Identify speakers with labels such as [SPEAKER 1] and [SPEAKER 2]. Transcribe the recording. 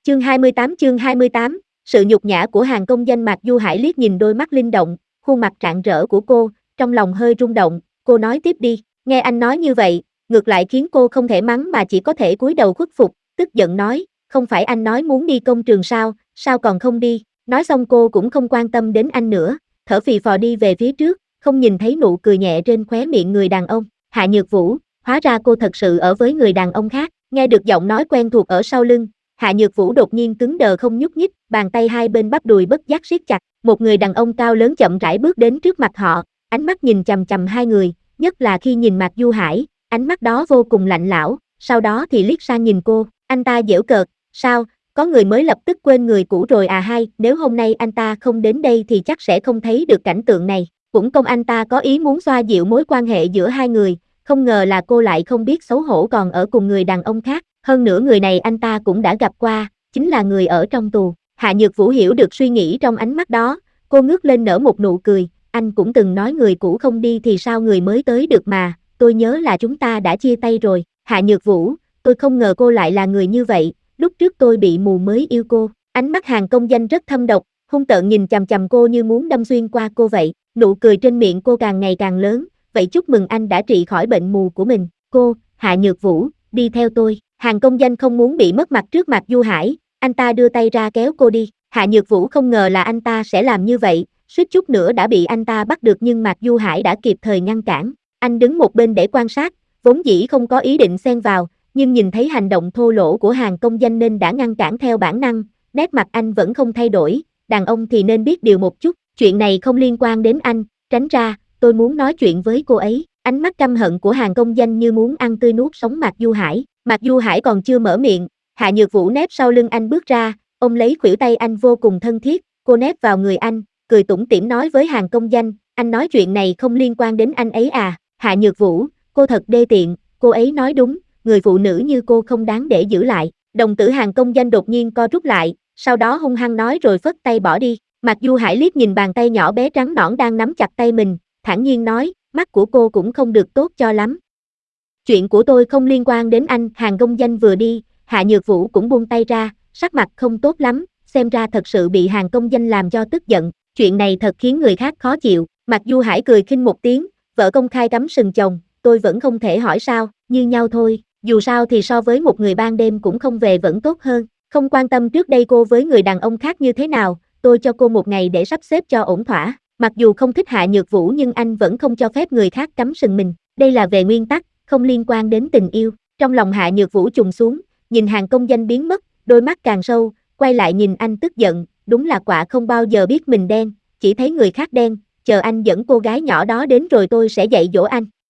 [SPEAKER 1] Chương 28, sự nhục nhã của hàng công danh. Mạc Du Hải liếc nhìn đôi mắt linh động, khuôn mặt rạng rỡ của cô, trong lòng hơi rung động, cô nói tiếp đi, nghe anh nói như vậy, ngược lại khiến cô không thể mắng mà chỉ có thể cúi đầu khuất phục, tức giận nói, không phải anh nói muốn đi công trường sao còn không đi, nói xong cô cũng không quan tâm đến anh nữa, thở phì phò đi về phía trước, không nhìn thấy nụ cười nhẹ trên khóe miệng người đàn ông, Hạ Nhược Vũ, hóa ra cô thật sự ở với người đàn ông khác, nghe được giọng nói quen thuộc ở sau lưng. Hạ Nhược Vũ đột nhiên cứng đờ không nhúc nhích, bàn tay hai bên bắp đùi bất giác siết chặt, một người đàn ông cao lớn chậm rãi bước đến trước mặt họ, ánh mắt nhìn chằm chằm hai người, nhất là khi nhìn Mạc Du Hải, ánh mắt đó vô cùng lạnh lẽo, sau đó thì liếc sang nhìn cô, anh ta giễu cợt, sao, có người mới lập tức quên người cũ rồi à hay, nếu hôm nay anh ta không đến đây thì chắc sẽ không thấy được cảnh tượng này, cũng công anh ta có ý muốn xoa dịu mối quan hệ giữa hai người, không ngờ là cô lại không biết xấu hổ còn ở cùng người đàn ông khác. Hơn nữa người này anh ta cũng đã gặp qua, chính là người ở trong tù. Hạ Nhược Vũ hiểu được suy nghĩ trong ánh mắt đó, cô ngước lên nở một nụ cười, anh cũng từng nói người cũ không đi thì sao người mới tới được mà, tôi nhớ là chúng ta đã chia tay rồi. Hạ Nhược Vũ, tôi không ngờ cô lại là người như vậy, lúc trước tôi bị mù mới yêu cô. Ánh mắt hàng công danh rất thâm độc, hung tợn nhìn chằm chằm cô như muốn đâm xuyên qua cô vậy, nụ cười trên miệng cô càng ngày càng lớn, vậy chúc mừng anh đã trị khỏi bệnh mù của mình. Cô, Hạ Nhược Vũ, đi theo tôi. Hàng công danh không muốn bị mất mặt trước Mạc Du Hải, anh ta đưa tay ra kéo cô đi, Hạ Nhược Vũ không ngờ là anh ta sẽ làm như vậy, suýt chút nữa đã bị anh ta bắt được nhưng Mạc Du Hải đã kịp thời ngăn cản, anh đứng một bên để quan sát, vốn dĩ không có ý định xen vào, nhưng nhìn thấy hành động thô lỗ của hàng công danh nên đã ngăn cản theo bản năng, nét mặt anh vẫn không thay đổi, đàn ông thì nên biết điều một chút, chuyện này không liên quan đến anh, tránh ra, tôi muốn nói chuyện với cô ấy, ánh mắt căm hận của hàng công danh như muốn ăn tươi nuốt sống Mạc Du Hải. Mạc Du Hải còn chưa mở miệng, Hạ Nhược Vũ nép sau lưng anh bước ra, ôm lấy khuỷu tay anh vô cùng thân thiết, cô nép vào người anh, cười tủm tỉm nói với hàng công danh, anh nói chuyện này không liên quan đến anh ấy à, Hạ Nhược Vũ, cô thật đê tiện, cô ấy nói đúng, người phụ nữ như cô không đáng để giữ lại, đồng tử hàng công danh đột nhiên co rút lại, sau đó hung hăng nói rồi phất tay bỏ đi, Mạc Du Hải liếc nhìn bàn tay nhỏ bé trắng nõn đang nắm chặt tay mình, thản nhiên nói, mắt của cô cũng không được tốt cho lắm. Chuyện của tôi không liên quan đến anh, hàng công danh vừa đi, Hạ Nhược Vũ cũng buông tay ra, sắc mặt không tốt lắm, xem ra thật sự bị hàng công danh làm cho tức giận, chuyện này thật khiến người khác khó chịu, Mạc Du Hải cười khinh một tiếng, vợ công khai cắm sừng chồng, tôi vẫn không thể hỏi sao, như nhau thôi, dù sao thì so với một người ban đêm cũng không về vẫn tốt hơn, không quan tâm trước đây cô với người đàn ông khác như thế nào, tôi cho cô một ngày để sắp xếp cho ổn thỏa, mặc dù không thích Hạ Nhược Vũ nhưng anh vẫn không cho phép người khác cắm sừng mình, đây là về nguyên tắc, không liên quan đến tình yêu, trong lòng Hạ Nhược Vũ trùng xuống, nhìn hàng công danh biến mất, đôi mắt càng sâu, quay lại nhìn anh tức giận, đúng là quạ không bao giờ biết mình đen, chỉ thấy người khác đen, chờ anh dẫn cô gái nhỏ đó đến rồi tôi sẽ dạy dỗ anh.